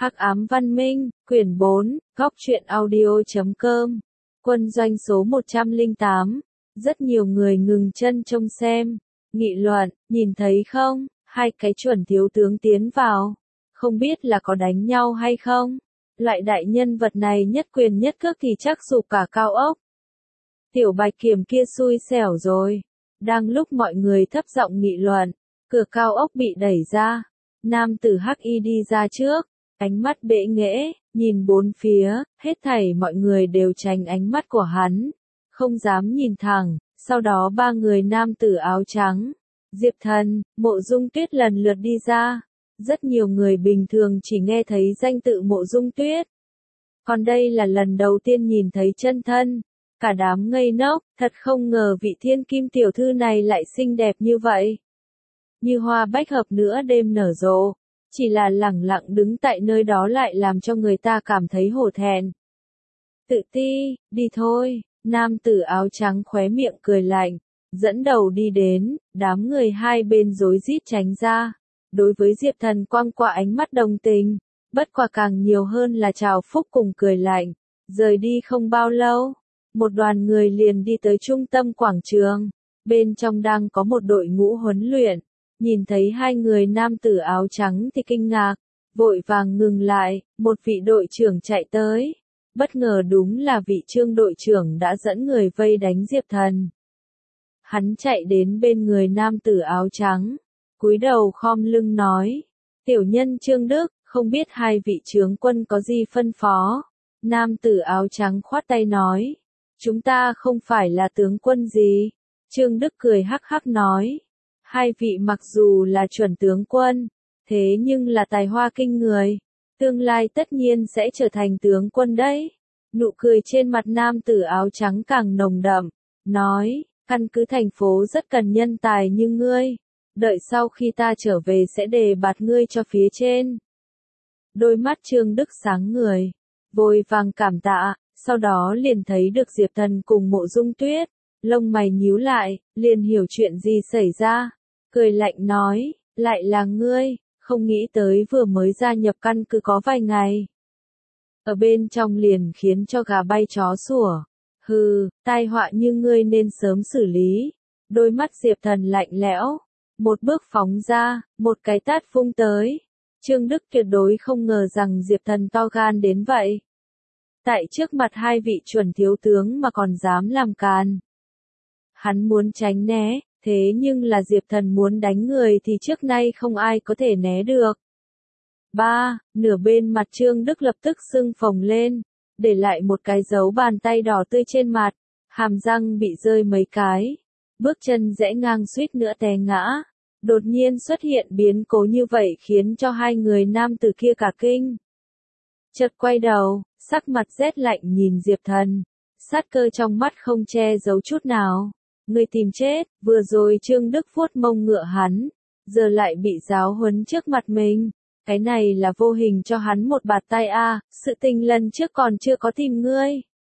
Hắc ám văn minh, quyển 4, góc truyện audio.com. Quân doanh số 108. Rất nhiều người ngừng chân trông xem, nghị luận, nhìn thấy không, hai cái chuẩn thiếu tướng tiến vào. Không biết là có đánh nhau hay không? Loại đại nhân vật này nhất quyền nhất cước thì chắc sụp cả cao ốc. Tiểu Bạch Kiểm kia xui xẻo rồi. Đang lúc mọi người thấp giọng nghị luận, cửa cao ốc bị đẩy ra. Nam tử Hắc Y đi ra trước, ánh mắt bệ nghễ, nhìn bốn phía, hết thảy mọi người đều tránh ánh mắt của hắn, không dám nhìn thẳng. Sau đó ba người nam tử áo trắng, Diệp Thần, Mộ Dung Tuyết lần lượt đi ra. Rất nhiều người bình thường chỉ nghe thấy danh tự Mộ Dung Tuyết. Còn đây là lần đầu tiên nhìn thấy chân thân. Cả đám ngây ngốc, thật không ngờ vị thiên kim tiểu thư này lại xinh đẹp như vậy. Như hoa bách hợp nửa đêm nở rộ, chỉ là lẳng lặng đứng tại nơi đó lại làm cho người ta cảm thấy hổ thẹn. Tự ti, đi thôi, nam tử áo trắng khóe miệng cười lạnh, dẫn đầu đi đến, đám người hai bên rối rít tránh ra. Đối với Diệp Thần quăng qua ánh mắt đồng tình, bất quả càng nhiều hơn là chào phúc cùng cười lạnh. Rời đi không bao lâu, một đoàn người liền đi tới trung tâm quảng trường, bên trong đang có một đội ngũ huấn luyện, nhìn thấy hai người nam tử áo trắng thì kinh ngạc, vội vàng ngừng lại, một vị đội trưởng chạy tới, bất ngờ đúng là vị Trương đội trưởng đã dẫn người vây đánh Diệp Thần. Hắn chạy đến bên người nam tử áo trắng, cúi đầu khom lưng nói, tiểu nhân Trương Đức, không biết hai vị tướng quân có gì phân phó. Nam tử áo trắng khoát tay nói, chúng ta không phải là tướng quân gì. Trương Đức cười hắc hắc nói, hai vị mặc dù là chuẩn tướng quân, thế nhưng là tài hoa kinh người, tương lai tất nhiên sẽ trở thành tướng quân đấy. Nụ cười trên mặt nam tử áo trắng càng nồng đậm, nói, căn cứ thành phố rất cần nhân tài như ngươi, đợi sau khi ta trở về sẽ đề bạt ngươi cho phía trên. Đôi mắt Trương Đức sáng người, vội vàng cảm tạ, sau đó liền thấy được Diệp Thần cùng Mộ Dung Tuyết, lông mày nhíu lại, liền hiểu chuyện gì xảy ra, cười lạnh nói, lại là ngươi, không nghĩ tới vừa mới gia nhập căn cứ có vài ngày. Ở bên trong liền khiến cho gà bay chó sủa, hừ, tai họa như ngươi nên sớm xử lý. Đôi mắt Diệp Thần lạnh lẽo, một bước phóng ra, một cái tát vung tới. Trương Đức tuyệt đối không ngờ rằng Diệp Thần to gan đến vậy. Tại trước mặt hai vị chuẩn thiếu tướng mà còn dám làm càn. Hắn muốn tránh né, thế nhưng là Diệp Thần muốn đánh người thì trước nay không ai có thể né được. Nửa bên mặt Trương Đức lập tức sưng phồng lên, để lại một cái dấu bàn tay đỏ tươi trên mặt, hàm răng bị rơi mấy cái, bước chân rẽ ngang suýt nữa té ngã. Đột nhiên xuất hiện biến cố như vậy khiến cho hai người nam tử kia cả kinh. Chợt quay đầu, sắc mặt rét lạnh nhìn Diệp Thần, sát cơ trong mắt không che giấu chút nào. Người tìm chết, vừa rồi Trương Đức vuốt mông ngựa hắn, giờ lại bị giáo huấn trước mặt mình. Cái này là vô hình cho hắn một bạt tai a, sự tình lần trước còn chưa có tìm ngươi.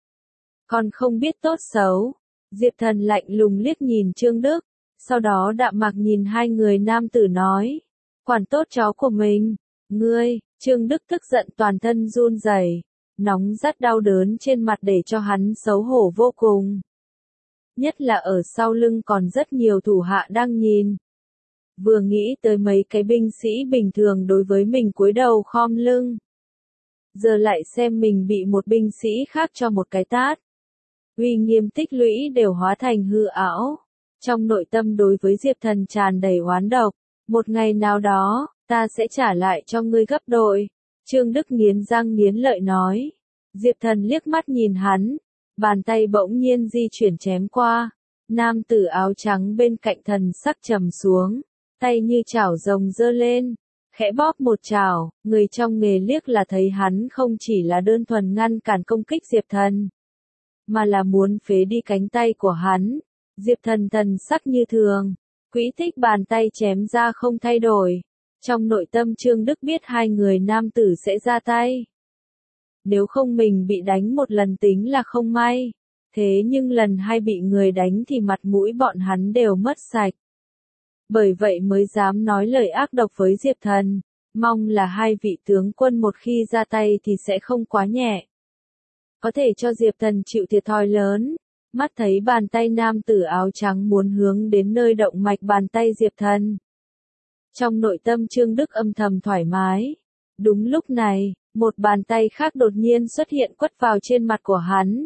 Còn không biết tốt xấu. Diệp Thần lạnh lùng liếc nhìn Trương Đức, sau đó đạm mạc nhìn hai người nam tử nói, quản tốt chó của mình. Ngươi, Trương Đức tức giận toàn thân run rẩy, nóng rát đau đớn trên mặt để cho hắn xấu hổ vô cùng. Nhất là ở sau lưng còn rất nhiều thủ hạ đang nhìn. Vừa nghĩ tới mấy cái binh sĩ bình thường đối với mình cúi đầu khom lưng. Giờ lại xem mình bị một binh sĩ khác cho một cái tát. Uy nghiêm tích lũy đều hóa thành hư ảo. Trong nội tâm đối với Diệp Thần tràn đầy oán độc. Một ngày nào đó, ta sẽ trả lại cho ngươi gấp đôi. Trương Đức nghiến răng nghiến lợi nói. Diệp Thần liếc mắt nhìn hắn. Bàn tay bỗng nhiên di chuyển chém qua. Nam tử áo trắng bên cạnh thần sắc trầm xuống. Tay như chảo rồng giơ lên. Khẽ bóp một chảo, người trong nghề liếc là thấy hắn không chỉ là đơn thuần ngăn cản công kích Diệp Thần, mà là muốn phế đi cánh tay của hắn. Diệp Thần thần sắc như thường, quỹ tích bàn tay chém ra không thay đổi. Trong nội tâm Trương Đức biết hai người nam tử sẽ ra tay. Nếu không mình bị đánh một lần tính là không may. Thế nhưng lần hai bị người đánh thì mặt mũi bọn hắn đều mất sạch. Bởi vậy mới dám nói lời ác độc với Diệp Thần. Mong là hai vị tướng quân một khi ra tay thì sẽ không quá nhẹ. Có thể cho Diệp Thần chịu thiệt thòi lớn. Mắt thấy bàn tay nam tử áo trắng muốn hướng đến nơi động mạch bàn tay Diệp Thần. Trong nội tâm Trương Đức âm thầm thoải mái. Đúng lúc này, một bàn tay khác đột nhiên xuất hiện quất vào trên mặt của hắn.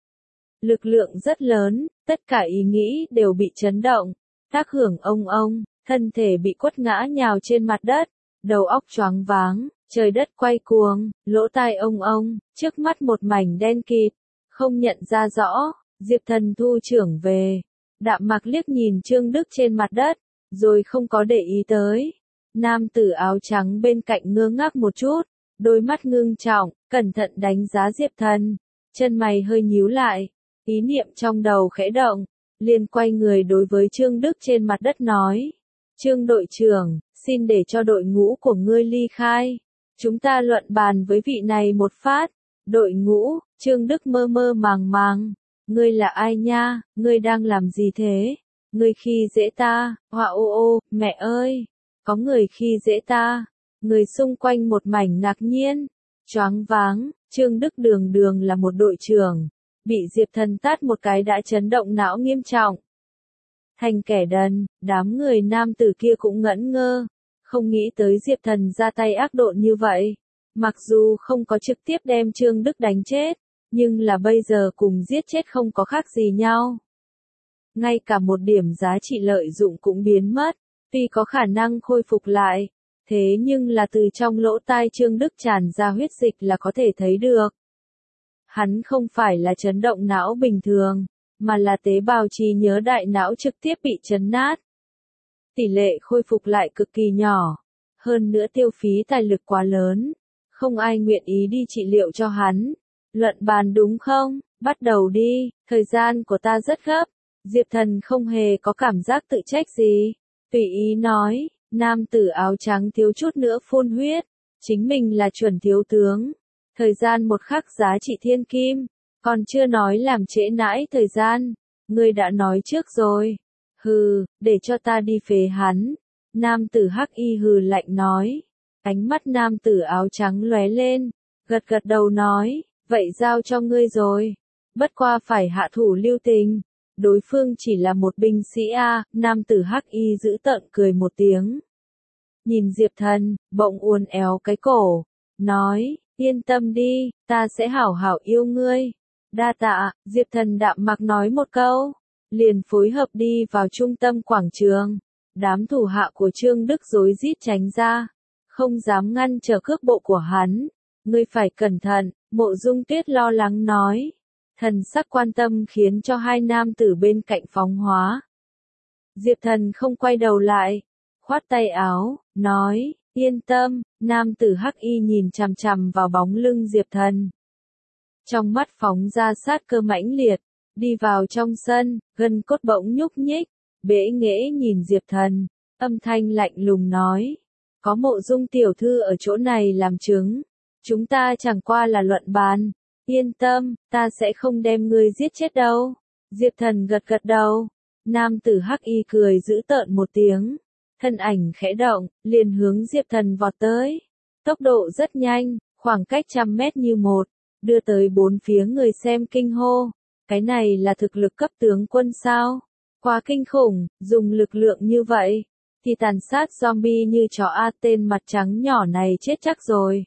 Lực lượng rất lớn, tất cả ý nghĩ đều bị chấn động. Tác hưởng ông, thân thể bị quất ngã nhào trên mặt đất, đầu óc choáng váng, trời đất quay cuồng, lỗ tai ông, trước mắt một mảnh đen kịt, không nhận ra rõ. Diệp Thần thu trưởng về, đạm mặc liếc nhìn Trương Đức trên mặt đất, rồi không có để ý tới. Nam tử áo trắng bên cạnh ngơ ngác một chút, đôi mắt ngưng trọng, cẩn thận đánh giá Diệp Thần, chân mày hơi nhíu lại, ý niệm trong đầu khẽ động, liền quay người đối với Trương Đức trên mặt đất nói. Trương đội trưởng, xin để cho đội ngũ của ngươi ly khai. Chúng ta luận bàn với vị này một phát. Đội ngũ, Trương Đức mơ mơ màng màng. Ngươi là ai nha, ngươi đang làm gì thế? Ngươi khi dễ ta, họa ô, mẹ ơi, có người khi dễ ta. Người xung quanh một mảnh ngạc nhiên, choáng váng, Trương Đức đường đường là một đội trưởng, bị Diệp Thần tát một cái đã chấn động não nghiêm trọng. Thành kẻ đần, đám người nam tử kia cũng ngẩn ngơ, không nghĩ tới Diệp Thần ra tay ác độn như vậy. Mặc dù không có trực tiếp đem Trương Đức đánh chết, nhưng là bây giờ cùng giết chết không có khác gì nhau. Ngay cả một điểm giá trị lợi dụng cũng biến mất, tuy có khả năng khôi phục lại, thế nhưng là từ trong lỗ tai Trương Đức tràn ra huyết dịch là có thể thấy được. Hắn không phải là chấn động não bình thường, mà là tế bào trí nhớ đại não trực tiếp bị chấn nát. Tỷ lệ khôi phục lại cực kỳ nhỏ, hơn nữa tiêu phí tài lực quá lớn, không ai nguyện ý đi trị liệu cho hắn. Luận bàn đúng không? Bắt đầu đi, thời gian của ta rất gấp. Diệp Thần không hề có cảm giác tự trách gì, tùy ý nói. Nam tử áo trắng thiếu chút nữa phun huyết, chính mình là chuẩn thiếu tướng. Thời gian một khắc giá trị thiên kim, còn chưa nói làm trễ nãi thời gian, ngươi đã nói trước rồi. Hừ, để cho ta đi phế hắn. Nam tử hắc y hừ lạnh nói. Ánh mắt nam tử áo trắng lóe lên, gật gật đầu nói, vậy giao cho ngươi rồi. Bất qua phải hạ thủ lưu tình. Đối phương chỉ là một binh sĩ a. Nam tử hắc y giữ tợn cười một tiếng. Nhìn Diệp Thần, bỗng uốn éo cái cổ, nói, yên tâm đi, ta sẽ hảo hảo yêu ngươi. Đa tạ, Diệp Thần đạm mặc nói một câu, liền phối hợp đi vào trung tâm quảng trường. Đám thủ hạ của Trương Đức rối rít tránh ra, không dám ngăn trở cước bộ của hắn. Ngươi phải cẩn thận, Mộ Dung Tuyết lo lắng nói. Thần sắc quan tâm khiến cho hai nam tử bên cạnh phóng hóa. Diệp Thần không quay đầu lại, khoát tay áo, nói, yên tâm. Nam tử hắc y nhìn chằm chằm vào bóng lưng Diệp Thần. Trong mắt phóng ra sát cơ mãnh liệt, đi vào trong sân, gân cốt bỗng nhúc nhích, bẽ nghễ nhìn Diệp Thần, âm thanh lạnh lùng nói, có Mộ Dung tiểu thư ở chỗ này làm chứng, chúng ta chẳng qua là luận bàn, yên tâm, ta sẽ không đem ngươi giết chết đâu. Diệp Thần gật gật đầu, nam tử hắc y cười giữ tợn một tiếng, thân ảnh khẽ động, liền hướng Diệp Thần vọt tới, tốc độ rất nhanh, khoảng cách 100 mét như một, đưa tới bốn phía người xem kinh hô, cái này là thực lực cấp tướng quân sao? Quá kinh khủng, dùng lực lượng như vậy, thì tàn sát zombie như chó A, tên mặt trắng nhỏ này chết chắc rồi.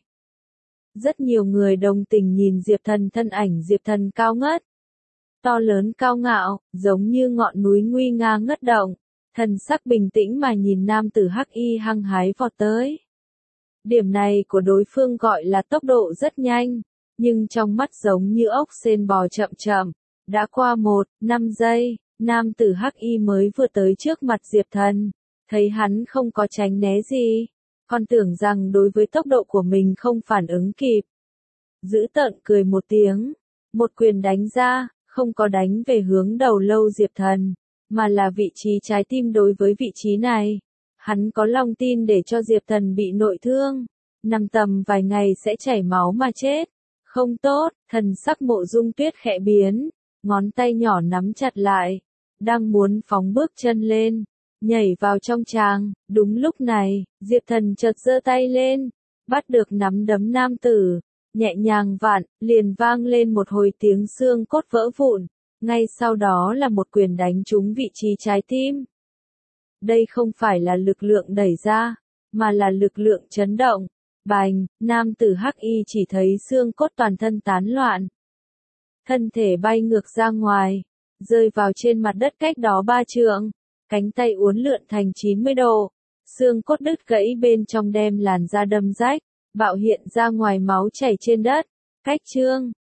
Rất nhiều người đồng tình nhìn Diệp Thần, thân ảnh Diệp Thần cao ngất, to lớn cao ngạo, giống như ngọn núi nguy nga ngất động, thần sắc bình tĩnh mà nhìn nam tử hắc y hăng hái vọt tới. Điểm này của đối phương gọi là tốc độ rất nhanh, nhưng trong mắt giống như ốc sên bò chậm chậm. Đã qua 1-5 giây, nam tử hắc y mới vừa tới trước mặt Diệp Thần, thấy hắn không có tránh né gì, còn tưởng rằng đối với tốc độ của mình không phản ứng kịp. Giữ tợn cười một tiếng, một quyền đánh ra, không có đánh về hướng đầu lâu Diệp Thần, mà là vị trí trái tim. Đối với vị trí này, hắn có lòng tin để cho Diệp Thần bị nội thương, nằm tầm vài ngày sẽ chảy máu mà chết. Không tốt, thần sắc Mộ Dung Tuyết khẽ biến, ngón tay nhỏ nắm chặt lại, đang muốn phóng bước chân lên, nhảy vào trong tràng. Đúng lúc này, Diệp Thần chợt giơ tay lên, bắt được nắm đấm nam tử, nhẹ nhàng vặn, liền vang lên một hồi tiếng xương cốt vỡ vụn, ngay sau đó là một quyền đánh trúng vị trí trái tim. Đây không phải là lực lượng đẩy ra, mà là lực lượng chấn động. Bành, nam tử Hắc Y chỉ thấy xương cốt toàn thân tán loạn. Thân thể bay ngược ra ngoài, rơi vào trên mặt đất cách đó 3 trượng, cánh tay uốn lượn thành 90 độ, xương cốt đứt gãy bên trong đem làn da đâm rách, bạo hiện ra ngoài máu chảy trên đất. Cách chương